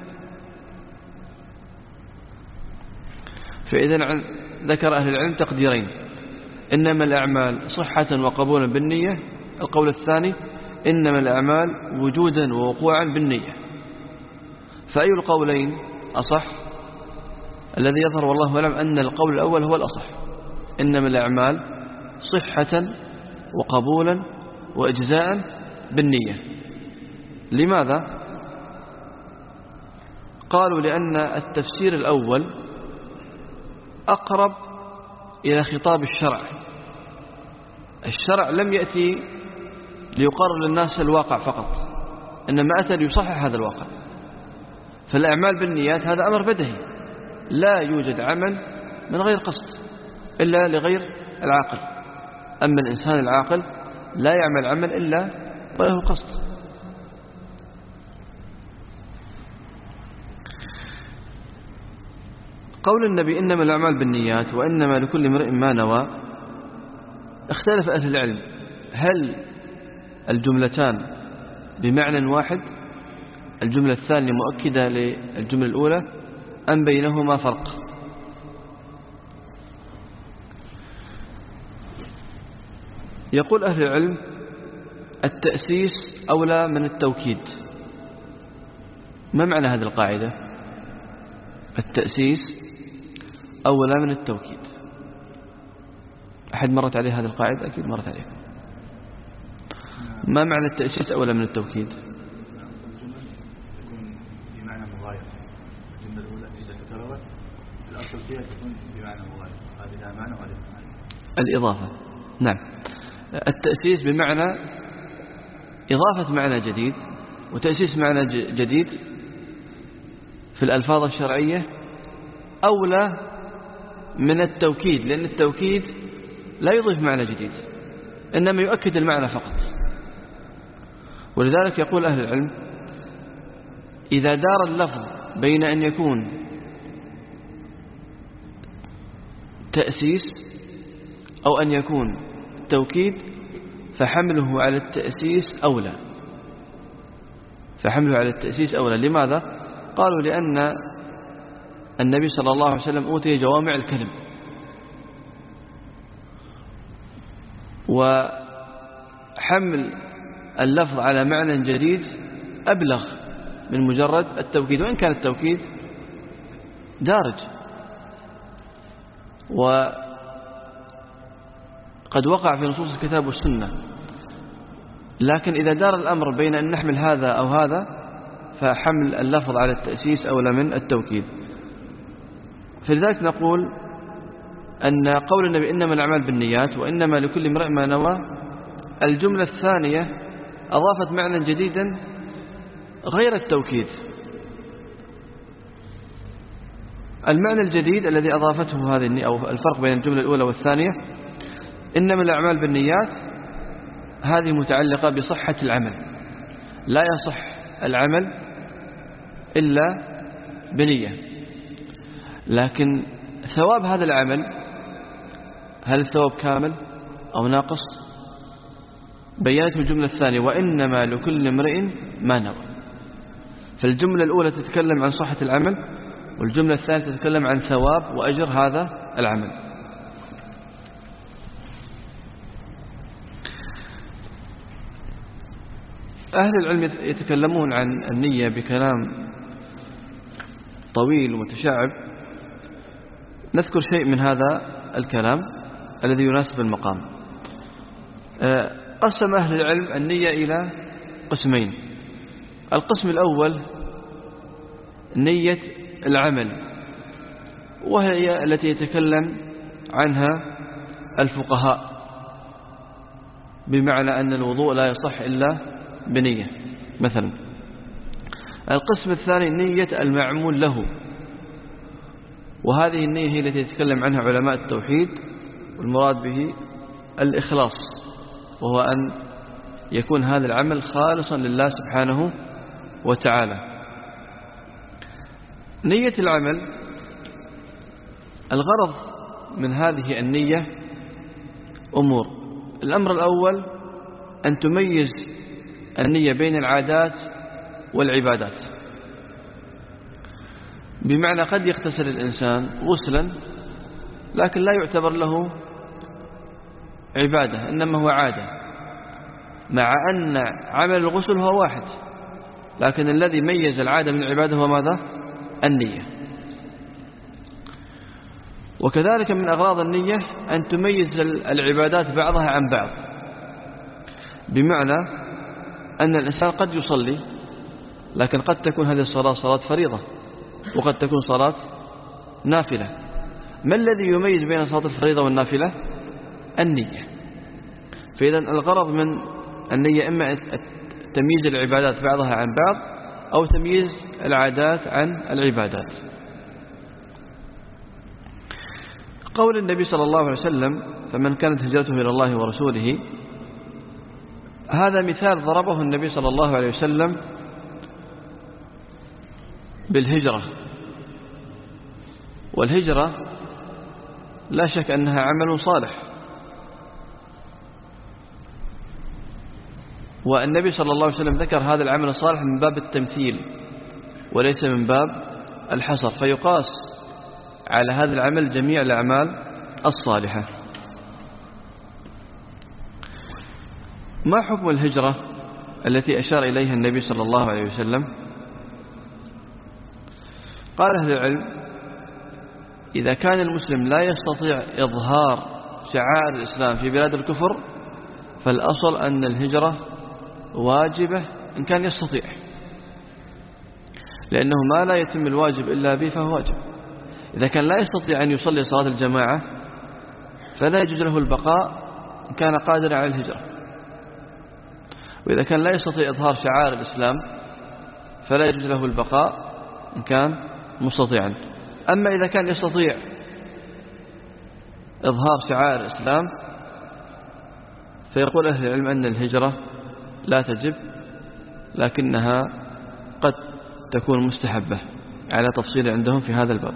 فإذا ذكر أهل العلم تقديرين: إنما الأعمال صحة وقبولا بالنية. القول الثاني إنما الأعمال وجودا ووقوعا بالنية. فأي القولين أصح؟ الذي يظهر والله أعلم أن القول الأول هو الأصح، إنما الأعمال صحة وقبولا وإجزاء بالنية. لماذا؟ قالوا لأن التفسير الأول أقرب إلى خطاب الشرع. الشرع لم يأتي ليقرر للناس الواقع فقط، إنما أتى ليصحح هذا الواقع. فالأعمال بالنيات هذا أمر بديهي، لا يوجد عمل من غير قصد إلا لغير العاقل. أما الإنسان العاقل لا يعمل عمل إلا وله قصد. قول النبي إنما الأعمال بالنيات وإنما لكل امرئ ما نوى، اختلف أهل العلم هل الجملتان بمعنى واحد، الجملة الثانية مؤكدة للجملة الأولى، أم بينهما فرق؟ يقول أهل العلم التأسيس أولى من التوكيد. ما معنى هذه القاعدة؟ التأسيس أولى من التوكيد. أحد مرت عليه هذه القاعدة؟ أكيد مرت عليه. ما معنى التأسيس أولى من التوكيد؟ تكون بمعنى مغاير. الجملة الأولى إذا تكررت الأصل فيها تكون بمعنى مغاير، هذه لا معنى وهذه معنى. الإضافة. نعم، التأسيس بمعنى إضافة معنى جديد، وتأسيس معنى جديد في الألفاظ الشرعية أولى من التوكيد، لأن التوكيد لا يضيف معنى جديد إنما يؤكد المعنى فقط. ولذلك يقول أهل العلم إذا دار اللفظ بين أن يكون تأسيس أو أن يكون توكيد فحمله على التأسيس أولى. فحمله على التأسيس أولى. لماذا؟ قالوا لأن النبي صلى الله عليه وسلم أوتي جوامع الكلم، وحمل اللفظ على معنى جديد أبلغ من مجرد التوكيد، وإن كان التوكيد دارج وقد وقع في نصوص الكتاب والسنة. لكن إذا دار الأمر بين أن نحمل هذا أو هذا فحمل اللفظ على التأسيس أولى من التوكيد. فلذلك نقول أن قول النبي إنما الأعمال بالنيات وإنما لكل امرئ ما نوى، الجملة الثانية أضافت معنى جديدا غير التوكيد. المعنى الجديد الذي أضافته هذه أو الفرق بين الجملة الأولى والثانية إنما الأعمال بالنيات، هذه متعلقة بصحة العمل، لا يصح العمل إلا بنية. لكن ثواب هذا العمل هل الثواب كامل أو ناقص؟ بيّنت الجملة الثانية وإنما لكل امرئ ما نوى. فالجملة الأولى تتكلم عن صحة العمل، والجملة الثانية تتكلم عن ثواب وأجر هذا العمل. أهل العلم يتكلمون عن النية بكلام طويل ومتشعب، نذكر شيء من هذا الكلام الذي يناسب المقام. قسم أهل العلم النية إلى قسمين. القسم الأول نية العمل، وهي التي يتكلم عنها الفقهاء، بمعنى أن الوضوء لا يصح إلا بنية مثلا. القسم الثاني نية المعمول له، وهذه النية هي التي يتكلم عنها علماء التوحيد، والمراد به الإخلاص، وهو أن يكون هذا العمل خالصا لله سبحانه وتعالى. نية العمل، الغرض من هذه النية أمور. الأمر الأول أن تميز النية بين العادات والعبادات، بمعنى قد يغتسل الإنسان غسلا لكن لا يعتبر له عبادة، إنما هو عادة، مع أن عمل الغسل هو واحد، لكن الذي ميز العادة من العبادة هو ماذا؟ النية. وكذلك من أغراض النية أن تميز العبادات بعضها عن بعض، بمعنى أن الإنسان قد يصلي لكن قد تكون هذه الصلاة صلاة فريضة وقد تكون صلاة نافلة. ما الذي يميز بين صلاة الفريضة والنافلة؟ النية. فإذا الغرض من النية إما تمييز العبادات بعضها عن بعض أو تمييز العادات عن العبادات. قول النبي صلى الله عليه وسلم فمن كانت هجرته إلى الله ورسوله، هذا مثال ضربه النبي صلى الله عليه وسلم بالهجرة. والهجرة لا شك أنها عمل صالح، والنبي صلى الله عليه وسلم ذكر هذا العمل الصالح من باب التمثيل وليس من باب الحصر، فيقاس على هذا العمل جميع الأعمال الصالحة. ما حكم الهجرة التي أشار إليها النبي صلى الله عليه وسلم؟ قال أهل العلم إذا كان المسلم لا يستطيع إظهار شعائر الإسلام في بلاد الكفر فالأصل أن الهجرة واجبة إن كان يستطيع، لأنه ما لا يتم الواجب إلا به فهو واجب. إذا كان لا يستطيع أن يصلي صلاة الجماعة فلا يجوز له البقاء إن كان قادرا على الهجرة، وإذا كان لا يستطيع إظهار شعائر الإسلام فلا يجوز له البقاء إن كان مستطيعا. أما إذا كان يستطيع إظهار شعائر الإسلام فيقول أهل العلم أن الهجرة لا تجب، لكنها قد تكون مستحبة على تفصيل عندهم في هذا الباب.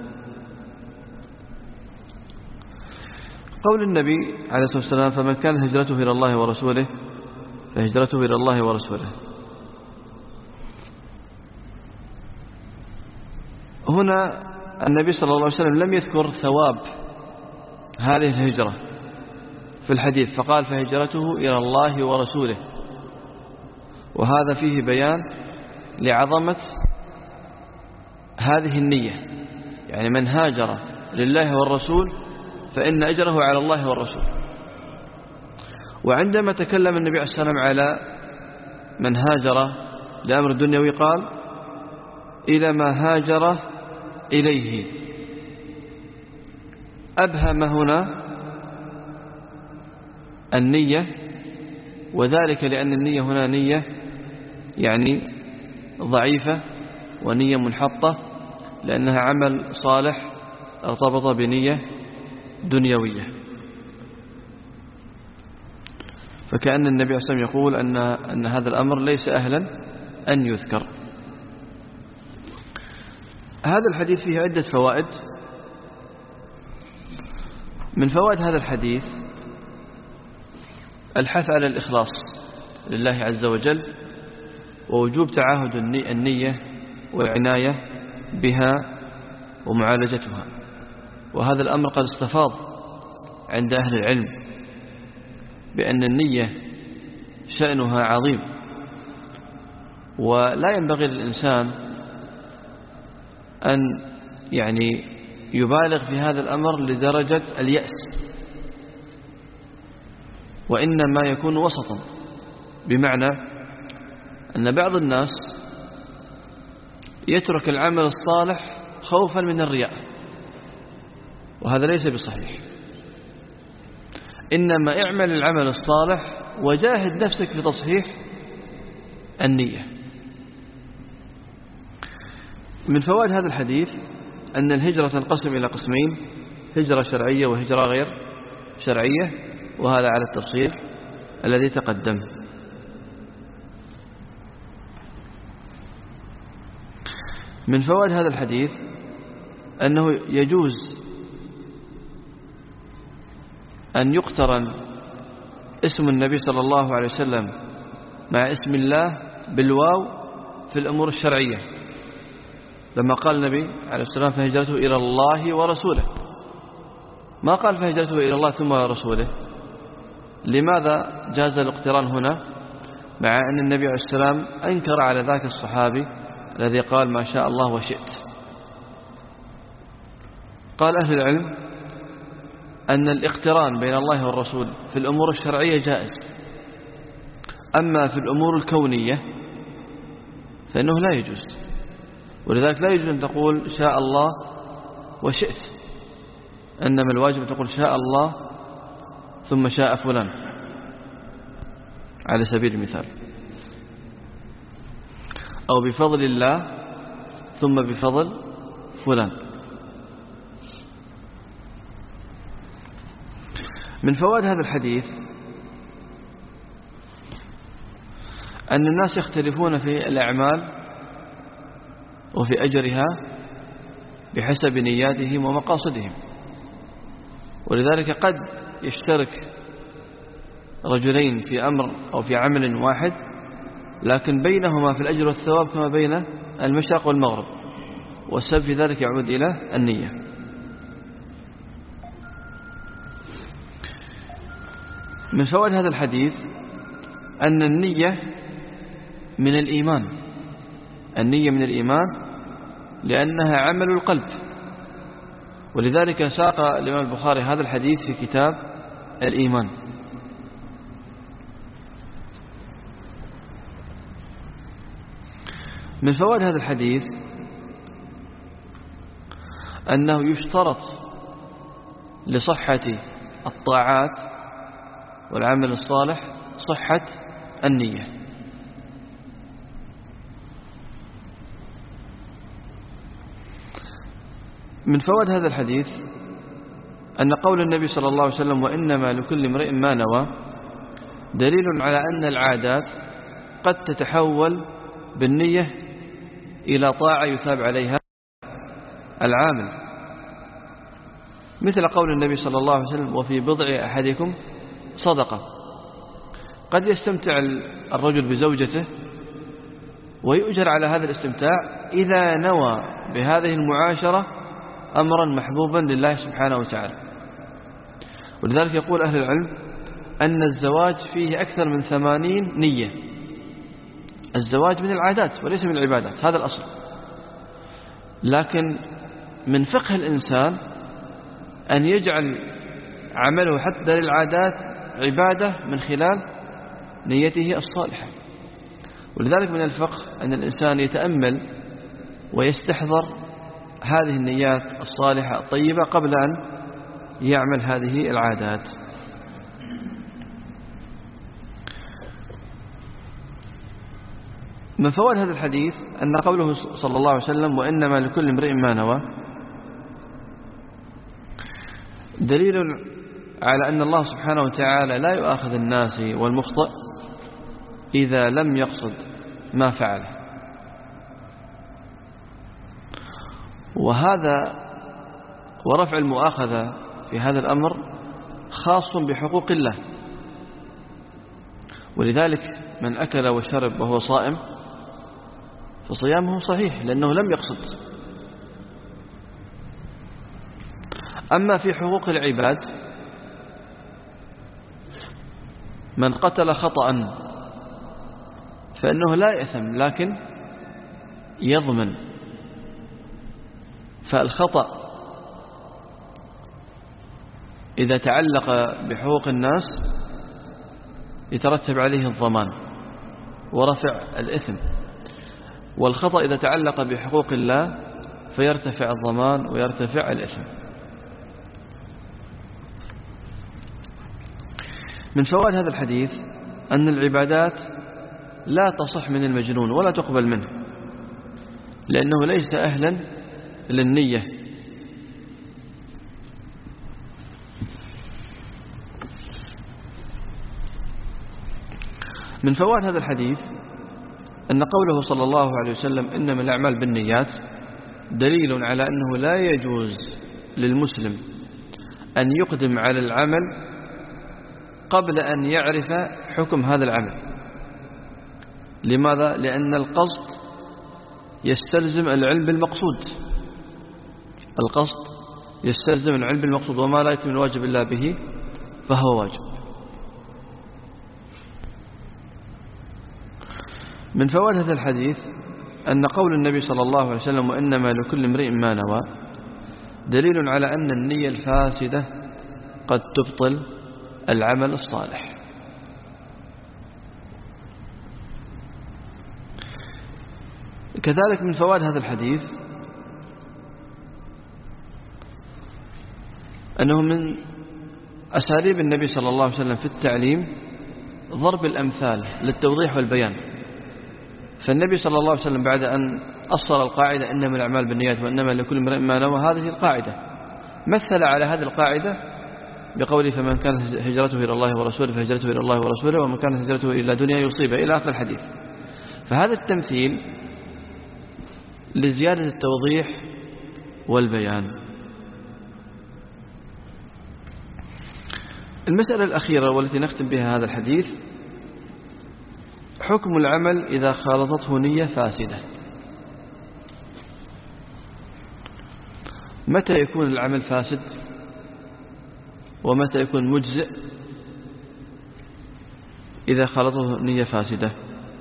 قول النبي عليه الصلاة والسلام فمن كان هجرته إلى الله ورسوله فهجرته إلى الله ورسوله، هنا النبي صلى الله عليه وسلم لم يذكر ثواب هذه الهجرة في الحديث، فقال فهجرته إلى الله ورسوله، وهذا فيه بيان لعظمة هذه النية. يعني من هاجر لله والرسول فإن أجره على الله والرسول. وعندما تكلم النبي عليه السلام على من هاجر لأمر الدنيوي قال إلى ما هاجر إليه، أبهم هنا النية، وذلك لأن النية هنا نية يعني ضعيفة ونية منحطة، لأنها عمل صالح ارتبط بنية دنيوية. فكأن النبي عليه الصلاة والسلام يقول أن, أن هذا الأمر ليس أهلا أن يذكر. هذا الحديث فيه عدة فوائد. من فوائد هذا الحديث الحث على الإخلاص لله عز وجل، ووجوب تعاهد النية والعناية بها ومعالجتها. وهذا الأمر قد استفاض عند أهل العلم بأن النية شأنها عظيم، ولا ينبغي للإنسان أن يعني يبالغ في هذا الأمر لدرجة اليأس، وإنما يكون وسطا، بمعنى أن بعض الناس يترك العمل الصالح خوفا من الرياء، وهذا ليس بصحيح. إنما اعمل العمل الصالح وجاهد نفسك لتصحيح النية. من فوائد هذا الحديث أن الهجرة تنقسم إلى قسمين: هجرة شرعية وهجرة غير شرعية، وهذا على التفصيل الذي تقدم. من فوائد هذا الحديث أنه يجوز أن يقترن اسم النبي صلى الله عليه وسلم مع اسم الله بالواو في الأمور الشرعية، لما قال النبي عليه السلام فهجرته إلى الله ورسوله، ما قال فهجرته إلى الله ثم رسوله. لماذا جاز الاقتران هنا مع أن النبي عليه السلام أنكر على ذاك الصحابي الذي قال ما شاء الله وشئت؟ قال أهل العلم أن الاقتران بين الله والرسول في الأمور الشرعية جائز، أما في الأمور الكونية فإنه لا يجوز، ولذلك لا يجوز أن تقول شاء الله وشئت، إنما الواجب أن تقول شاء الله ثم شاء فلان على سبيل المثال، أو بفضل الله ثم بفضل فلان. من فوائد هذا الحديث أن الناس يختلفون في الأعمال وفي أجرها بحسب نياتهم ومقاصدهم، ولذلك قد يشترك رجلين في أمر أو في عمل واحد، لكن بينهما في الأجر والثواب كما بين المشرق والمغرب، والسبب في ذلك يعود إلى النية. من فوائد هذا الحديث أن النية من الإيمان، النية من الإيمان لأنها عمل القلب، ولذلك ساق الإمام البخاري هذا الحديث في كتاب الإيمان. من فوائد هذا الحديث أنه يشترط لصحة الطاعات والعمل الصالح صحة النية. من فوائد هذا الحديث أن قول النبي صلى الله عليه وسلم وإنما لكل امرئ ما نوى دليل على أن العادات قد تتحول بالنية إلى طاعة يثاب عليها العامل، مثل قول النبي صلى الله عليه وسلم وفي بضع أحدكم صدقة. قد يستمتع الرجل بزوجته ويؤجر على هذا الاستمتاع إذا نوى بهذه المعاشرة أمرا محبوبا لله سبحانه وتعالى. ولذلك يقول أهل العلم أن الزواج فيه أكثر من ثمانين نية. الزواج من العادات وليس من العبادات، هذا الأصل، لكن من فقه الإنسان أن يجعل عمله حتى للعادات عبادة من خلال نيته الصالحة. ولذلك من الفقه أن الإنسان يتأمل ويستحضر هذه النيات الصالحة الطيبة قبل أن يعمل هذه العادات. من فوائد هذا الحديث أن قوله صلى الله عليه وسلم وإنما لكل امرئ ما نوى دليل على أن الله سبحانه وتعالى لا يؤاخذ الناس والمخطئ إذا لم يقصد ما فعله. وهذا ورفع المؤاخذة في هذا الأمر خاص بحقوق الله، ولذلك من أكل وشرب وهو صائم فصيامه صحيح لأنه لم يقصد. أما في حقوق العباد من قتل خطأ فإنه لا يأثم لكن يضمن، فالخطأ إذا تعلق بحقوق الناس يترتب عليه الضمان ورفع الإثم، والخطأ إذا تعلق بحقوق الله فيرتفع الضمان ويرتفع الإثم. من فوائد هذا الحديث أن العبادات لا تصح من المجنون ولا تقبل منه، لأنه ليس أهلا للنية. من فوائد هذا الحديث أن قوله صلى الله عليه وسلم إنما الأعمال بالنيات دليل على أنه لا يجوز للمسلم أن يقدم على العمل قبل أن يعرف حكم هذا العمل. لماذا؟ لأن القصد يستلزم العلم بالمقصود، القصد يستلزم العلم بالمقصود، وما لا يتم الواجب إلا به فهو واجب. من فوائد هذا الحديث أن قول النبي صلى الله عليه وسلم وإنما لكل امرئ ما نوى دليل على أن النية الفاسدة قد تبطل العمل الصالح. كذلك من فوائد هذا الحديث أنه من أساليب النبي صلى الله عليه وسلم في التعليم ضرب الأمثال للتوضيح والبيان. فالنبي صلى الله عليه وسلم بعد أن أصل القاعدة إنما الأعمال بالنيات وإنما لكل امرئ ما نوى، هذه القاعدة مثل على هذه القاعدة بقوله فمن كانت هجرته إلى الله ورسوله فهجرته إلى الله ورسوله ومن كانت هجرته إلى دنيا يصيبها إلى آخر الحديث. فهذا التمثيل لزيادة التوضيح والبيان. المسألة الأخيرة والتي نختم بها هذا الحديث حكم العمل إذا خالطته نية فاسدة. متى يكون العمل فاسد ومتى يكون مجزئ إذا خالطته نية فاسدة؟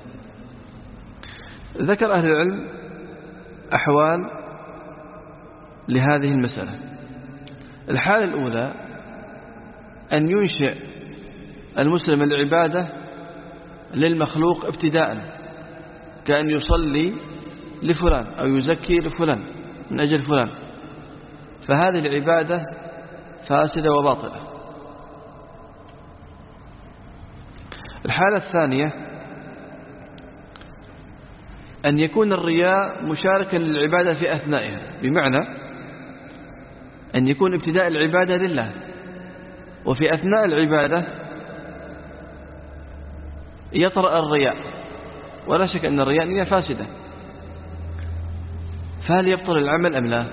ذكر أهل العلم أحوال لهذه المسألة. الحالة الأولى أن ينشئ المسلم العبادة للمخلوق ابتداء، كأن يصلي لفلان أو يزكي لفلان من أجل فلان، فهذه العبادة فاسدة وباطلة. الحالة الثانية أن يكون الرياء مشاركا للعبادة في أثنائها، بمعنى أن يكون ابتداء العبادة لله وفي أثناء العبادة يطرأ الرياء، ولا شك أن الرياء نية فاسدة، فهل يبطل العمل أم لا؟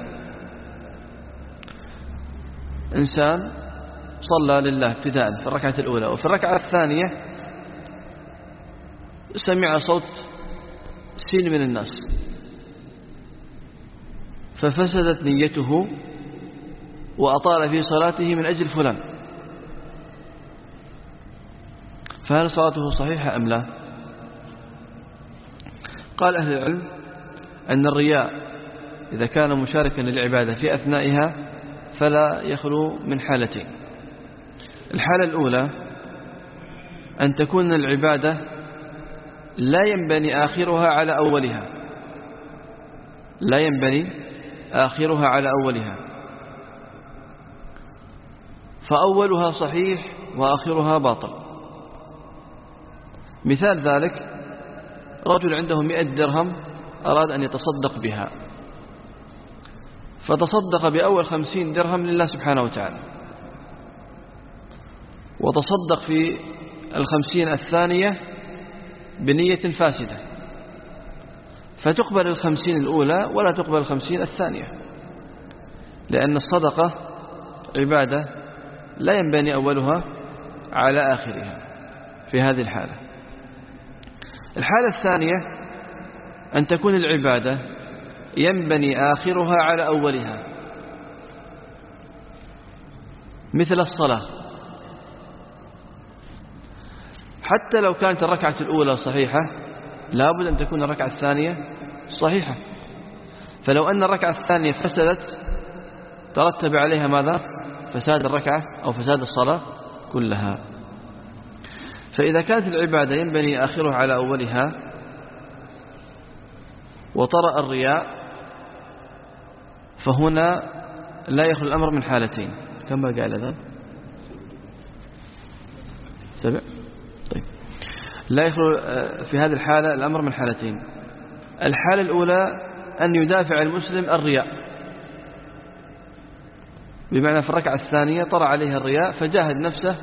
إنسان صلى لله ابتداء في الركعة الأولى، وفي الركعة الثانية سمع صوت سين من الناس ففسدت نيته وأطال في صلاته من أجل فلان، فهل صلاته صحيحة أم لا؟ قال أهل العلم أن الرياء إذا كان مشاركا للعبادة في أثنائها فلا يخلو من حالتين. الحالة الأولى أن تكون العبادة لا ينبني آخرها على أولها، لا ينبني آخرها على أولها، فأولها صحيح وآخرها باطل. مثال ذلك رجل عنده مئة درهم أراد أن يتصدق بها، فتصدق بأول خمسين درهم لله سبحانه وتعالى، وتصدق في الخمسين الثانية بنية فاسدة، فتقبل الخمسين الأولى ولا تقبل الخمسين الثانية، لأن الصدقة عبادة لا ينبني أولها على آخرها في هذه الحالة. الحالة الثانية أن تكون العبادة ينبني آخرها على أولها، مثل الصلاة، حتى لو كانت الركعة الأولى صحيحة لابد أن تكون الركعة الثانية صحيحة، فلو أن الركعة الثانية فسدت ترتب عليها ماذا؟ فساد الركعة أو فساد الصلاة كلها. فإذا كانت العبادة ينبني آخرها على أولها وطرأ الرياء فهنا لا يخلو الأمر من حالتين. كم بقى على ذلك؟ سبع. طيب، لا يخلو في هذه الحالة الأمر من حالتين. الحالة الأولى أن يدافع المسلم الرياء، بمعنى في الركعة الثانية طرأ عليها الرياء فجاهد نفسه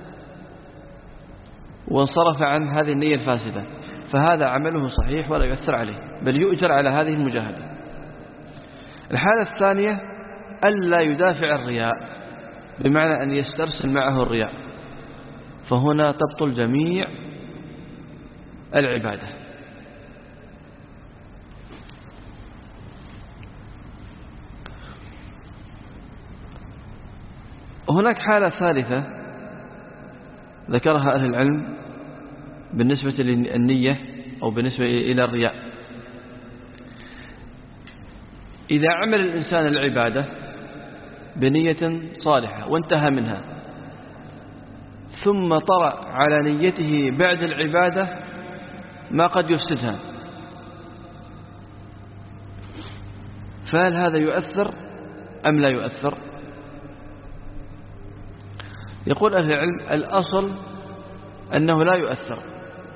وانصرف عن هذه النية الفاسدة، فهذا عمله صحيح ولا يؤثر عليه، بل يؤجر على هذه المجاهدة. الحالة الثانية ألا يدافع الرياء، بمعنى أن يسترسل معه الرياء، فهنا تبطل جميع العبادة. هناك حالة ثالثة ذكرها أهل العلم بالنسبة للنية أو بالنسبة إلى الرياء. إذا عمل الإنسان العبادة بنية صالحة وانتهى منها، ثم طرأ على نيته بعد العبادة ما قد يفسدها، فهل هذا يؤثر أم لا يؤثر؟ يقول أهل العلم الأصل أنه لا يؤثر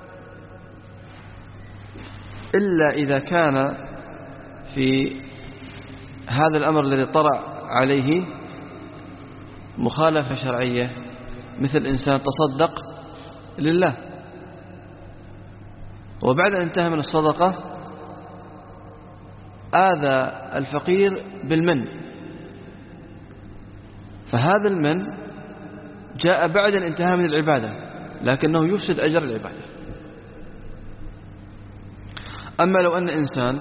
إلا إذا كان في هذا الأمر الذي طرأ عليه مخالفة شرعية، مثل إنسان تصدق لله وبعد أن انتهى من الصدقة آذى الفقير بالمن، فهذا المن جاء بعد الانتهاء من العبادة لكنه يفسد أجر العبادة. أما لو أن إنسان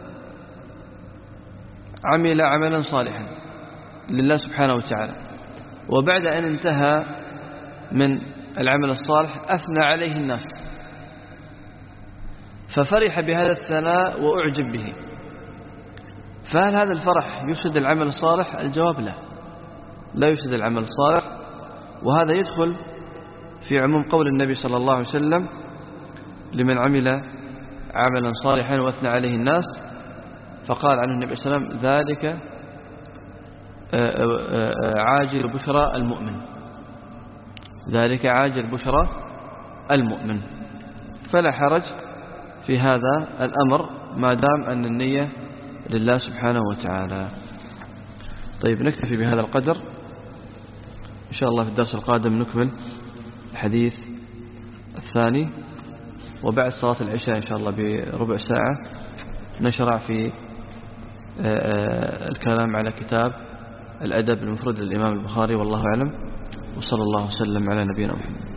عمل عملا صالحا لله سبحانه وتعالى وبعد أن انتهى من العمل الصالح أثنى عليه الناس ففرح بهذا الثناء وأعجب به، فهل هذا الفرح يفسد العمل الصالح؟ الجواب لا، لا يفسد العمل الصالح. وهذا يدخل في عموم قول النبي صلى الله عليه وسلم لمن عمل عملا صالحا وأثنى عليه الناس، فقال عنه النبي صلى الله عليه وسلم ذلك عاجل بشرى المؤمن، ذلك عاجل بشرى المؤمن. فلا حرج في هذا الأمر ما دام أن النية لله سبحانه وتعالى. طيب نكتفي بهذا القدر، إن شاء الله في الدرس القادم نكمل الحديث الثاني، وبعد صلاة العشاء إن شاء الله بربع ساعة نشرع في الكلام على كتاب الأدب المفرد للإمام البخاري، والله أعلم، وصلى الله وسلم على نبينا محمد.